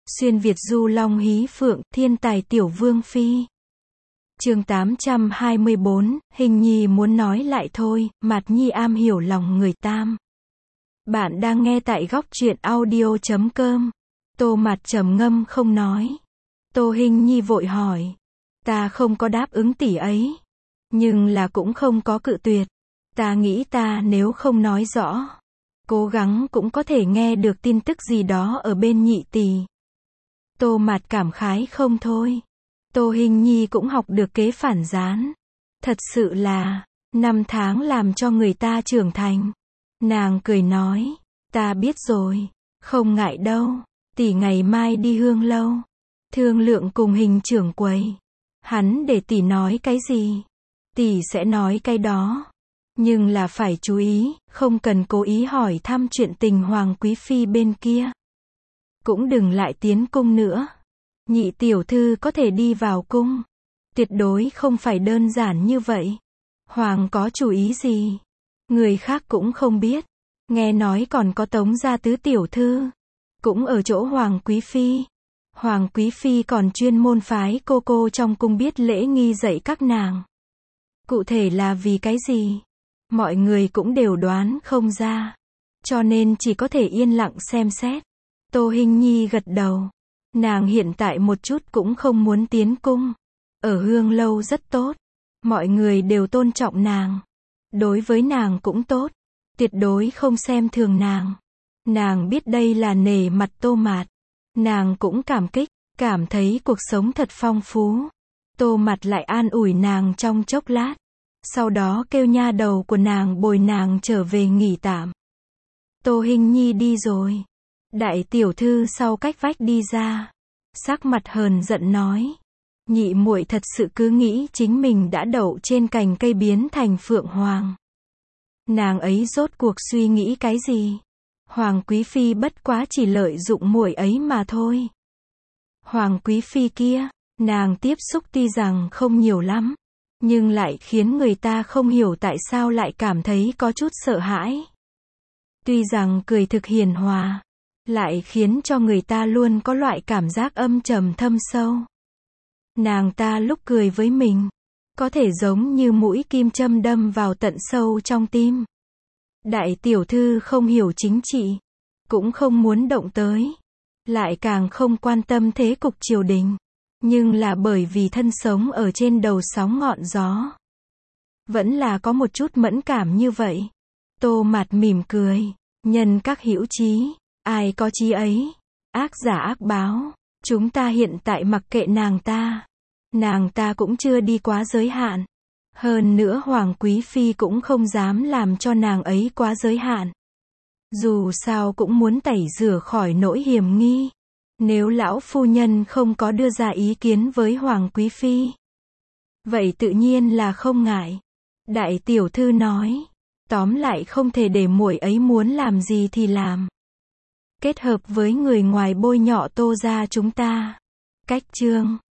Xuyên Việt du long hí phượng, thiên tài tiểu vương phi. Chương 824, Hình Nhi muốn nói lại thôi, Mạt Nhi am hiểu lòng người tam. Bạn đang nghe tại góc truyện audio.com. Tô Mạt trầm ngâm không nói. Tô Hình Nhi vội hỏi. Ta không có đáp ứng tỷ ấy. Nhưng là cũng không có cự tuyệt. Ta nghĩ ta nếu không nói rõ, cố gắng cũng có thể nghe được tin tức gì đó ở bên nhị tỷ. Tô Mạt cảm khái không thôi. Tô Hình Nhi cũng học được kế phản gián. Thật sự là, 5 tháng làm cho người ta trưởng thành. Nàng cười nói, ta biết rồi, không ngại đâu, tỷ ngày mai đi Hương Lâu, thương lượng cùng Hình trưởng quầy. Hắn để tỷ nói cái gì, tỷ sẽ nói cái đó. Nhưng là phải chú ý, không cần cố ý hỏi thăm chuyện tình Hoàng Quý Phi bên kia. Cũng đừng lại tiến cung nữa. Nhị tiểu thư có thể đi vào cung. Tuyệt đối không phải đơn giản như vậy. Hoàng có chủ ý gì? Người khác cũng không biết. Nghe nói còn có Tống gia tứ tiểu thư. Cũng ở chỗ Hoàng Quý Phi. Hoàng Quý Phi còn chuyên môn phái cô trong cung biết lễ nghi dạy các nàng. Cụ thể là vì cái gì? Mọi người cũng đều đoán không ra. Cho nên chỉ có thể yên lặng xem xét. Tô Hình Nhi gật đầu. Nàng hiện tại một chút cũng không muốn tiến cung. Ở Hương Lâu rất tốt. Mọi người đều tôn trọng nàng. Đối với nàng cũng tốt. Tuyệt đối không xem thường nàng. Nàng biết đây là nể mặt Tô Mạt. Nàng cũng cảm kích, cảm thấy cuộc sống thật phong phú. Tô Mạt lại an ủi nàng trong chốc lát. Sau đó kêu nha đầu của nàng bồi nàng trở về nghỉ tạm. Tô Hình Nhi đi rồi. Đại tiểu thư sau cách vách đi ra. Sắc mặt hờn giận nói. Nhị muội thật sự cứ nghĩ chính mình đã đậu trên cành cây biến thành phượng hoàng. Nàng ấy rốt cuộc suy nghĩ cái gì? Hoàng Quý Phi bất quá chỉ lợi dụng muội ấy mà thôi. Hoàng Quý Phi kia, nàng tiếp xúc tuy rằng không nhiều lắm. Nhưng lại khiến người ta không hiểu tại sao lại cảm thấy có chút sợ hãi. Tuy rằng cười thực hiền hòa, lại khiến cho người ta luôn có loại cảm giác âm trầm thâm sâu. Nàng ta lúc cười với mình, có thể giống như mũi kim châm đâm vào tận sâu trong tim. Đại tiểu thư không hiểu chính trị, cũng không muốn động tới, lại càng không quan tâm thế cục triều đình. Nhưng là bởi vì thân sống ở trên đầu sóng ngọn gió, vẫn là có một chút mẫn cảm như vậy. Tô Mạt mỉm cười, nhân các hữu chí, ai có chí ấy, ác giả ác báo, chúng ta hiện tại mặc kệ nàng ta cũng chưa đi quá giới hạn. Hơn nữa Hoàng Quý Phi cũng không dám làm cho nàng ấy quá giới hạn. Dù sao cũng muốn tẩy rửa khỏi nỗi hiểm nghi. Nếu lão phu nhân không có đưa ra ý kiến với Hoàng Quý Phi, vậy tự nhiên là không ngại. Đại tiểu thư nói, tóm lại không thể để muội ấy muốn làm gì thì làm. Kết hợp với người ngoài bôi nhọ Tô gia chúng ta. Cách chương